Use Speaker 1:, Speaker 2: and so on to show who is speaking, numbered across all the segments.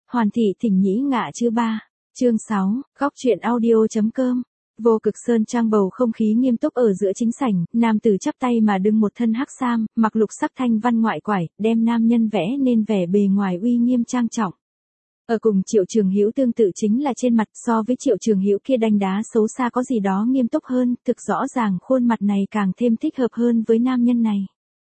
Speaker 1: Hoàn thị thỉnh nhĩ ngạ chư ba. Chương 6, góc truyện audio.com. Vô Cực Sơn trang bầu không khí nghiêm túc ở giữa chính sảnh, nam tử chắp tay mà đương một thân hắc sam, mặc lục sắc thanh văn ngoại quải, đem nam nhân vẽ nên vẻ bề ngoài uy nghiêm trang trọng. Ở cùng Triệu Trường Hữu tương tự chính là trên mặt, so với Triệu Trường Hữu kia đanh đá xấu xa có gì đó nghiêm túc hơn, thực rõ ràng khuôn mặt này càng thêm thích hợp hơn với nam nhân này.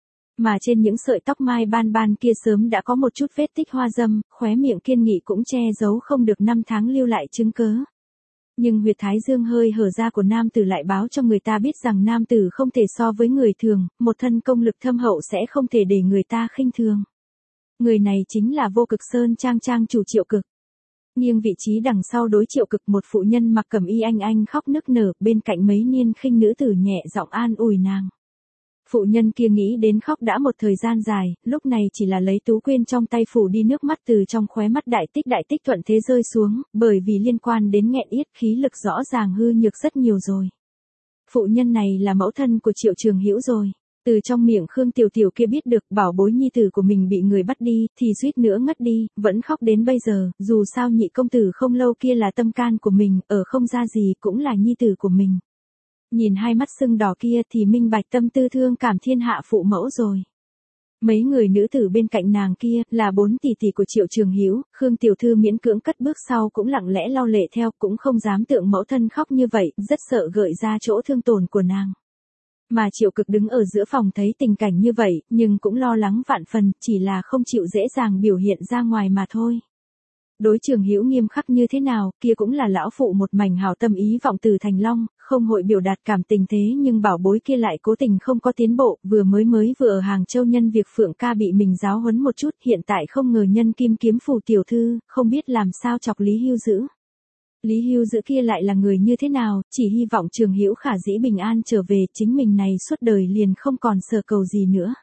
Speaker 1: Mà trên những sợi tóc mai ban ban kia sớm đã có một chút vết tích hoa dâm, khóe miệng kiên nghị cũng che giấu không được năm tháng lưu lại chứng cớ. Nhưng huyệt thái dương hơi hở ra của nam tử lại báo cho người ta biết rằng nam tử không thể so với người thường, một thân công lực thâm hậu sẽ không thể để người ta khinh thường. Người này chính là Vô Cực Sơn trang chủ Triệu Cực. Nghiêng vị trí đằng sau đối Triệu Cực một phụ nhân mặc cẩm y anh khóc nức nở, bên cạnh mấy niên khinh nữ tử nhẹ giọng an ủi nàng. Phụ nhân kia nghĩ đến khóc đã một thời gian dài, lúc này chỉ là lấy tú quyên trong tay phủ đi nước mắt từ trong khóe mắt đại tích thuận thế rơi xuống, bởi vì liên quan đến nghẹn yết khí lực rõ ràng hư nhược rất nhiều rồi. Phụ nhân này là mẫu thân của Triệu Trường Hữu rồi. Từ trong miệng Khương Tiểu Tiểu kia biết được bảo bối nhi tử của mình bị người bắt đi, thì suýt nữa ngất đi, vẫn khóc đến bây giờ, dù sao nhị công tử không lâu kia là tâm can của mình, ở không ra gì cũng là nhi tử của mình. Nhìn hai mắt sưng đỏ kia thì minh bạch tâm tư thương cảm thiên hạ phụ mẫu rồi. Mấy người nữ tử bên cạnh nàng kia là 4 tỷ tỷ của Triệu Trường Hữu, Khương Tiểu Thư miễn cưỡng cất bước sau cũng lặng lẽ lau lệ theo, cũng không dám tượng mẫu thân khóc như vậy, rất sợ gợi ra chỗ thương tổn của nàng. Mà Triệu Cực đứng ở giữa phòng thấy tình cảnh như vậy, nhưng cũng lo lắng vạn phần, chỉ là không chịu dễ dàng biểu hiện ra ngoài mà thôi. Đối Trường Hữu nghiêm khắc như thế nào, kia cũng là lão phụ một mảnh hảo tâm ý vọng từ thành long, không hội biểu đạt cảm tình thế nhưng bảo bối kia lại cố tình không có tiến bộ, vừa vừa ở Hàng Châu nhân việc Phượng ca bị mình giáo huấn một chút, hiện tại không ngờ nhân kim kiếm phù tiểu thư, không biết làm sao chọc Lý Hưu Dữ. Lý Hưu Dữ kia lại là người như thế nào, chỉ hy vọng Trường Hữu khả dĩ bình an trở về, chính mình này suốt đời liền không còn sở cầu gì nữa.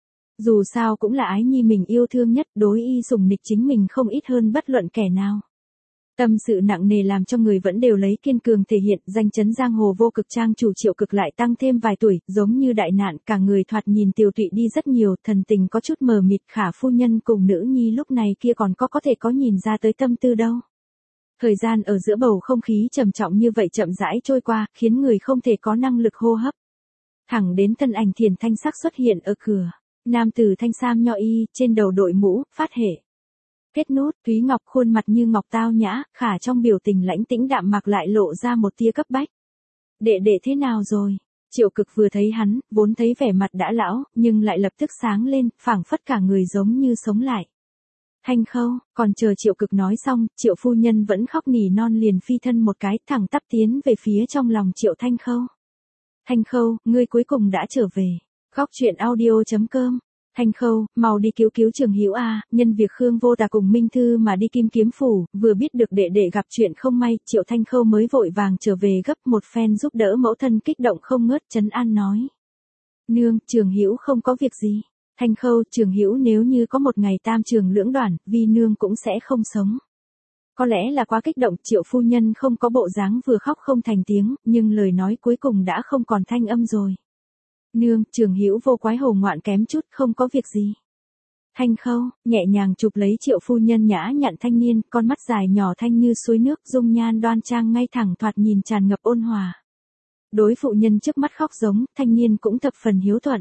Speaker 1: Dù sao cũng là ái nhi mình yêu thương nhất, đối y sủng nịch chính mình không ít hơn bất luận kẻ nào. Tâm sự nặng nề làm cho người vẫn đều lấy kiên cường thể hiện, danh chấn giang hồ Vô Cực trang chủ Triệu Cực lại tăng thêm vài tuổi, giống như đại nạn, cả người thoạt nhìn tiều tụy đi rất nhiều, thần tình có chút mờ mịt, Khả phu nhân cùng nữ nhi lúc này kia còn có thể có nhìn ra tới tâm tư đâu. Thời gian ở giữa bầu không khí trầm trọng như vậy chậm rãi trôi qua, khiến người không thể có năng lực hô hấp. Thẳng đến thân ảnh Thiền Thanh Sắc xuất hiện ở cửa. Nam tử thanh sam nho y, trên đầu đội mũ, phát hệ. Kết nút, Thúy Ngọc khuôn mặt như ngọc tao nhã, Khả trong biểu tình lãnh tĩnh đạm mạc lại lộ ra một tia cấp bách. Đệ đệ thế nào rồi? Triệu Cực vừa thấy hắn, vốn thấy vẻ mặt đã lão, nhưng lại lập tức sáng lên, phảng phất cả người giống như sống lại. Thanh Khâu, còn chờ Triệu Cực nói xong, Triệu phu nhân vẫn khóc nỉ non liền phi thân một cái, thẳng tắp tiến về phía trong lòng Triệu Thanh Khâu. Thanh Khâu, ngươi cuối cùng đã trở về. Góc truyện audio.com. Thanh Khâu, mau đi cứu Trường Hữu a, nhân việc Khương Vô Tà cùng Minh Thư mà đi Kim Kiếm phủ, vừa biết được đệ đệ gặp chuyện không may, Triệu Thanh Khâu mới vội vàng trở về gấp một phen giúp đỡ mẫu thân kích động không ngớt trấn an nói. Nương, Trường Hữu không có việc gì. Thanh Khâu, Trường Hữu nếu như có một ngày tam trường lưỡng đoạn, vi nương cũng sẽ không sống. Có lẽ là quá kích động, Triệu phu nhân không có bộ dáng vừa khóc không thành tiếng, nhưng lời nói cuối cùng đã không còn thanh âm rồi. Nương, Trường Hữu vô quái hồ ngoạn kém chút, không có việc gì. Thanh Khâu, nhẹ nhàng chụp lấy Triệu phu nhân nhã nhặn thanh niên, con mắt dài nhỏ thanh như suối nước, dung nhan đoan trang ngay thẳng thoạt nhìn tràn ngập ôn hòa. Đối phụ nhân trước mắt khóc giống, thanh niên cũng thập phần hiếu thuận.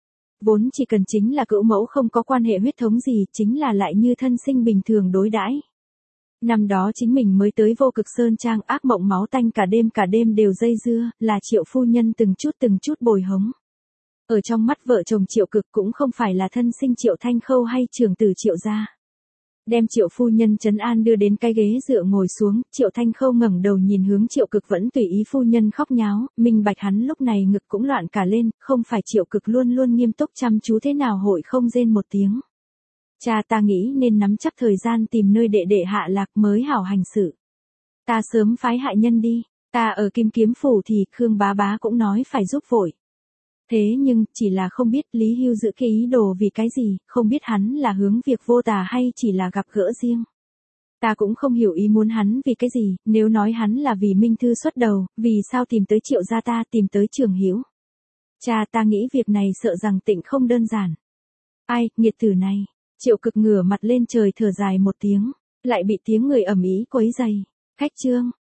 Speaker 1: Vốn chỉ cần chính là cữu mẫu không có quan hệ huyết thống gì, chính là lại như thân sinh bình thường đối đãi. Năm đó chính mình mới tới Vô Cực Sơn trang, ác mộng máu tanh cả đêm đều dây dưa, là Triệu phu nhân từng chút bồi hống. Ở trong mắt vợ chồng Triệu Cực cũng không phải là thân sinh Triệu Thanh Khâu hay trưởng tử Triệu gia. Đem Triệu phu nhân trấn an đưa đến cái ghế dựa ngồi xuống, Triệu Thanh Khâu ngẩng đầu nhìn hướng Triệu Cực vẫn tùy ý phu nhân khóc nháo, minh bạch hắn lúc này ngực cũng loạn cả lên, không phải Triệu Cực luôn luôn nghiêm túc chăm chú thế nào hội không rên một tiếng. Cha ta nghĩ nên nắm chắc thời gian tìm nơi đệ đệ hạ lạc mới hảo hành sự. Ta sớm phái hại nhân đi, ta ở Kim Kiếm phủ thì Khương bá bá cũng nói phải giúp vội. Thế nhưng, chỉ là không biết Lý Hưu Dữ cái ý đồ vì cái gì, không biết hắn là hướng việc Vô Tà hay chỉ là gặp gỡ riêng. Ta cũng không hiểu ý muốn hắn vì cái gì, nếu nói hắn là vì Minh Thư xuất đầu, vì sao tìm tới Triệu gia ta, tìm tới Trường Hữu. Cha ta nghĩ việc này sợ rằng tịnh không đơn giản. Ai, nghiệt tử này. Triệu Cực ngửa mặt lên trời thở dài một tiếng. lại bị tiếng người ầm ĩ quấy rầy. Khách Trương,